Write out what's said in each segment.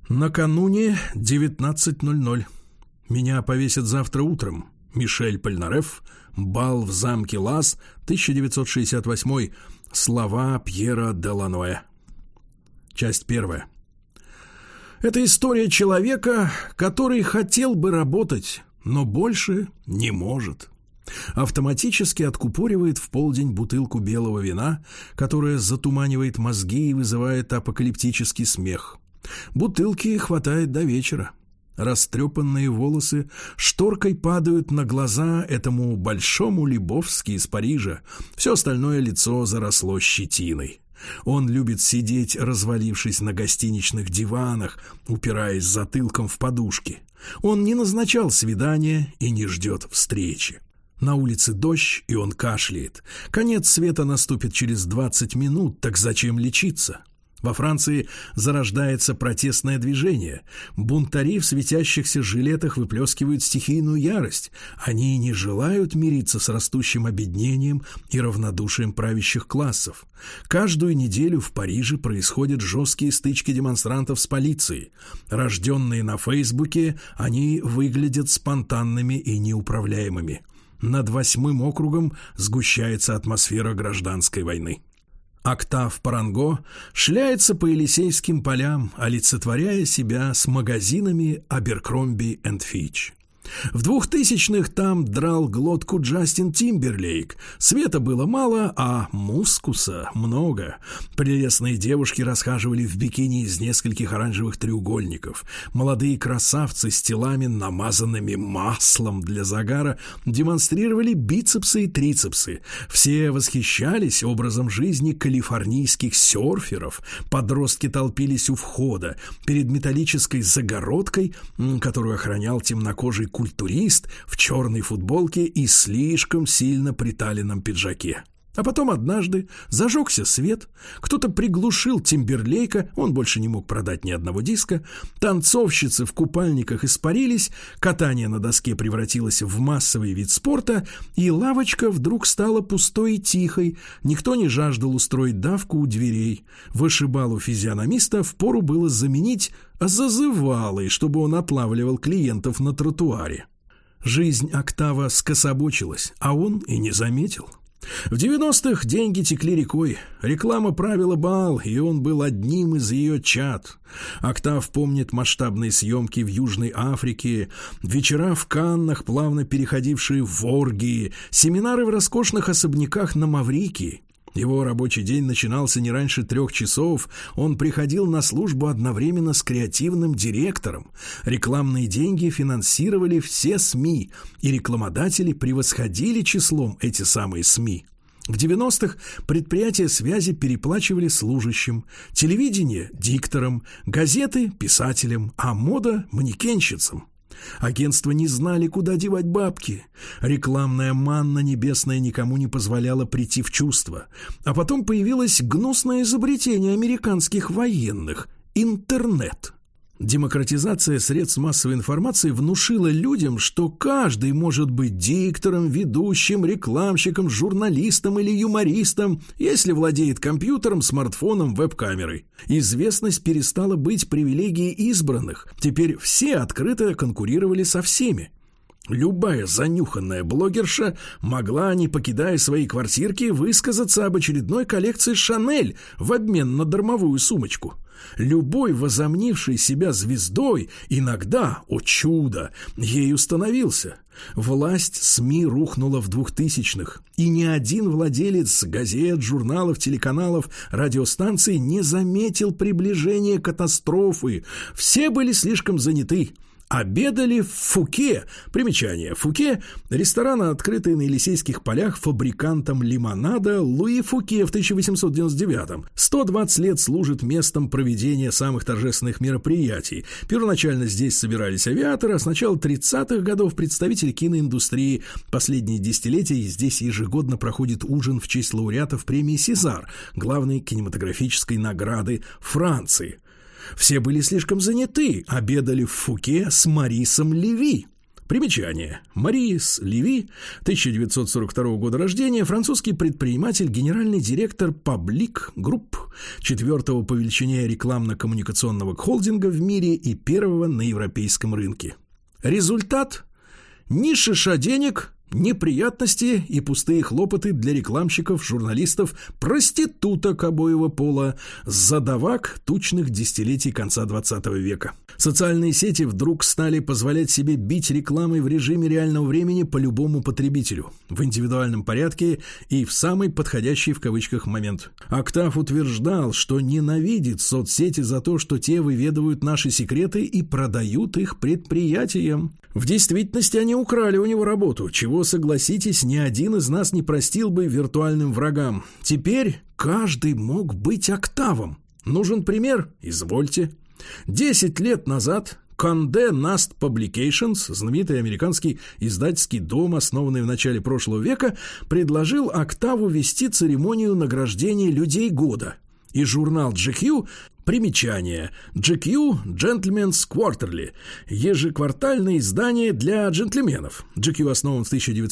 Накануне 19:00. Меня повесят завтра утром. Мишель Польнареф. Бал в замке Лаз, 1968. Слова Пьера Деланоэ. Часть первая. Это история человека, который хотел бы работать, но больше не может. Автоматически откупоривает в полдень бутылку белого вина, которая затуманивает мозги и вызывает апокалиптический смех. Бутылки хватает до вечера. Растрепанные волосы шторкой падают на глаза этому большому Лебовски из Парижа. Все остальное лицо заросло щетиной. Он любит сидеть, развалившись на гостиничных диванах, упираясь затылком в подушки. Он не назначал свидания и не ждет встречи. На улице дождь, и он кашляет. Конец света наступит через 20 минут, так зачем лечиться? Во Франции зарождается протестное движение. Бунтари в светящихся жилетах выплескивают стихийную ярость. Они не желают мириться с растущим обеднением и равнодушием правящих классов. Каждую неделю в Париже происходят жесткие стычки демонстрантов с полицией. Рожденные на Фейсбуке, они выглядят спонтанными и неуправляемыми. Над 8-м округом сгущается атмосфера гражданской войны. Октав Паранго шляется по Елисейским полям, олицетворяя себя с магазинами Abercrombie & Fitch. В 2000-х там драл глотку Джастин Тимберлейк. Света было мало, а мускуса много. Прелестные девушки расхаживали в бикини из нескольких оранжевых треугольников. Молодые красавцы с телами, намазанными маслом для загара, демонстрировали бицепсы и трицепсы. Все восхищались образом жизни калифорнийских серферов. Подростки толпились у входа. Перед металлической загородкой, которую охранял темнокожий культурист в черной футболке и слишком сильно приталенном пиджаке. А потом однажды зажегся свет, кто-то приглушил Тимберлейка, он больше не мог продать ни одного диска, танцовщицы в купальниках испарились, катание на доске превратилось в массовый вид спорта, и лавочка вдруг стала пустой и тихой, никто не жаждал устроить давку у дверей. Вышибалу физиономиста впору было заменить зазывалой, чтобы он отлавливал клиентов на тротуаре. Жизнь Октава скособочилась, а он и не заметил. В 90-х деньги текли рекой, реклама правила бал, и он был одним из ее чад. Октав помнит масштабные съемки в Южной Африке, вечера в Каннах, плавно переходившие в оргии, семинары в роскошных особняках на Маврикии. Его рабочий день начинался не раньше 3 часов, он приходил на службу одновременно с креативным директором. Рекламные деньги финансировали все СМИ, и рекламодатели превосходили числом эти самые СМИ. В 90-х предприятия связи переплачивали служащим, телевидение – дикторам, газеты – писателям, а мода – манекенщицам. Агентства не знали, куда девать бабки. Рекламная манна небесная никому не позволяла прийти в чувство. А потом появилось гнусное изобретение американских военных – интернет. Демократизация средств массовой информации внушила людям, что каждый может быть диктором, ведущим, рекламщиком, журналистом или юмористом, если владеет компьютером, смартфоном, веб-камерой. Известность перестала быть привилегией избранных. Теперь все открыто конкурировали со всеми. Любая занюханная блогерша могла, не покидая своей квартирки, высказаться об очередной коллекции «Шанель» в обмен на дармовую сумочку. Любой, возомнивший себя звездой, иногда, о чудо, ею становился. Власть СМИ рухнула в 2000-х, и ни один владелец газет, журналов, телеканалов, радиостанций не заметил приближения катастрофы. Все были слишком заняты. Обедали в Фуке. Примечание. Фуке – ресторан, открытый на Елисейских полях фабрикантом лимонада Луи Фуке в 1899-м. 120 лет служит местом проведения самых торжественных мероприятий. Первоначально здесь собирались авиаторы, а с начала 30-х годов представители киноиндустрии. Последние десятилетия здесь ежегодно проходит ужин в честь лауреатов премии «Сезар», главной кинематографической награды Франции. Все были слишком заняты, обедали в Фуке с Марисом Леви. Примечание. Марис Леви, 1942 года рождения, французский предприниматель, генеральный директор Public Group, 4-го по величине рекламно-коммуникационного холдинга в мире и 1-го на европейском рынке. Результат – ни шиша денег, неприятности и пустые хлопоты для рекламщиков, журналистов, проституток обоего пола, задавак тучных десятилетий конца 20 века. Социальные сети вдруг стали позволять себе бить рекламой в режиме реального времени по любому потребителю, в индивидуальном порядке и в самый подходящий в кавычках момент. Октав утверждал, что ненавидит соцсети за то, что те выведывают наши секреты и продают их предприятиям. В действительности они украли у него работу, чего, согласитесь, ни один из нас не простил бы виртуальным врагам. Теперь каждый мог быть Октавом. Нужен пример? Извольте. 10 лет назад Condé Nast Publications, знаменитый американский издательский дом, основанный в начале прошлого века, предложил Октаву вести церемонию награждения людей года. И журнал GQ, примечание, GQ Gentleman's Quarterly, ежеквартальное издание для джентльменов. GQ основан в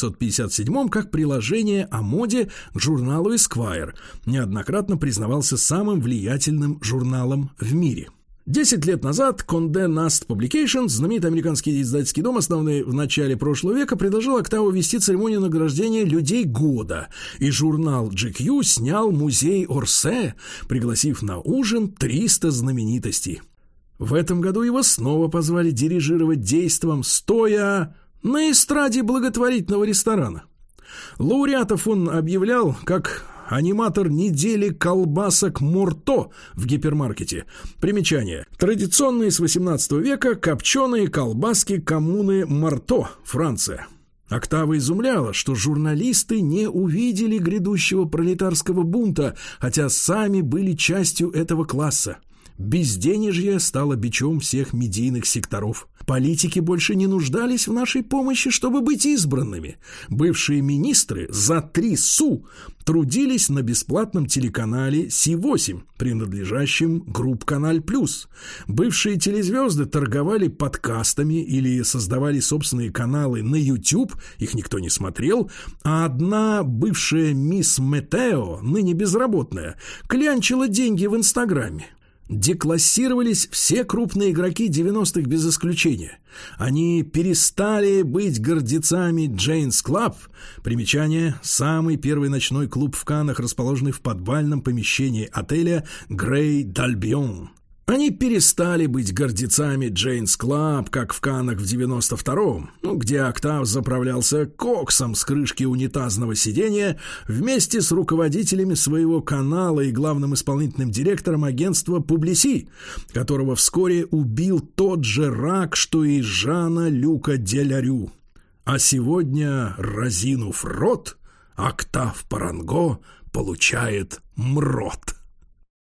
1957 как приложение о моде к журналу Esquire, неоднократно признавался самым влиятельным журналом в мире. 10 лет назад Condé Nast Publications, знаменитый американский издательский дом, основанный в начале прошлого века, предложил Октаву вести церемонию награждения людей года, и журнал GQ снял музей Орсе, пригласив на ужин 300 знаменитостей. В этом году его снова позвали дирижировать действом, стоя на эстраде благотворительного ресторана. Лауреатов он объявлял как аниматор недели колбасок Морто в гипермаркете. Примечание. Традиционные с 18 века копченые колбаски коммуны Морто, Франция. Октава изумляла, что журналисты не увидели грядущего пролетарского бунта, хотя сами были частью этого класса. Безденежье стало бичом всех медийных секторов. Политики больше не нуждались в нашей помощи, чтобы быть избранными. Бывшие министры за 3 су трудились на бесплатном телеканале Си-8, принадлежащем Групп Каналь Плюс. Бывшие телезвезды торговали подкастами или создавали собственные каналы на YouTube, их никто не смотрел, а одна бывшая мисс Метео, ныне безработная, клянчила деньги в Инстаграме. Деклассировались все крупные игроки 90-х без исключения. Они перестали быть гордецами Джейнс Клаб. Примечание. Самый первый ночной клуб в Каннах, расположенный в подвальном помещении отеля Грей Дальбион. Они перестали быть гордецами Джейнс Клаб, как в Каннах в 92-м, где Октав заправлялся коксом с крышки унитазного сиденья вместе с руководителями своего канала и главным исполнительным директором агентства Publicis, которого вскоре убил тот же рак, что и Жана Люка Делярю. А сегодня, разинув рот, Октав Паранго получает мрот.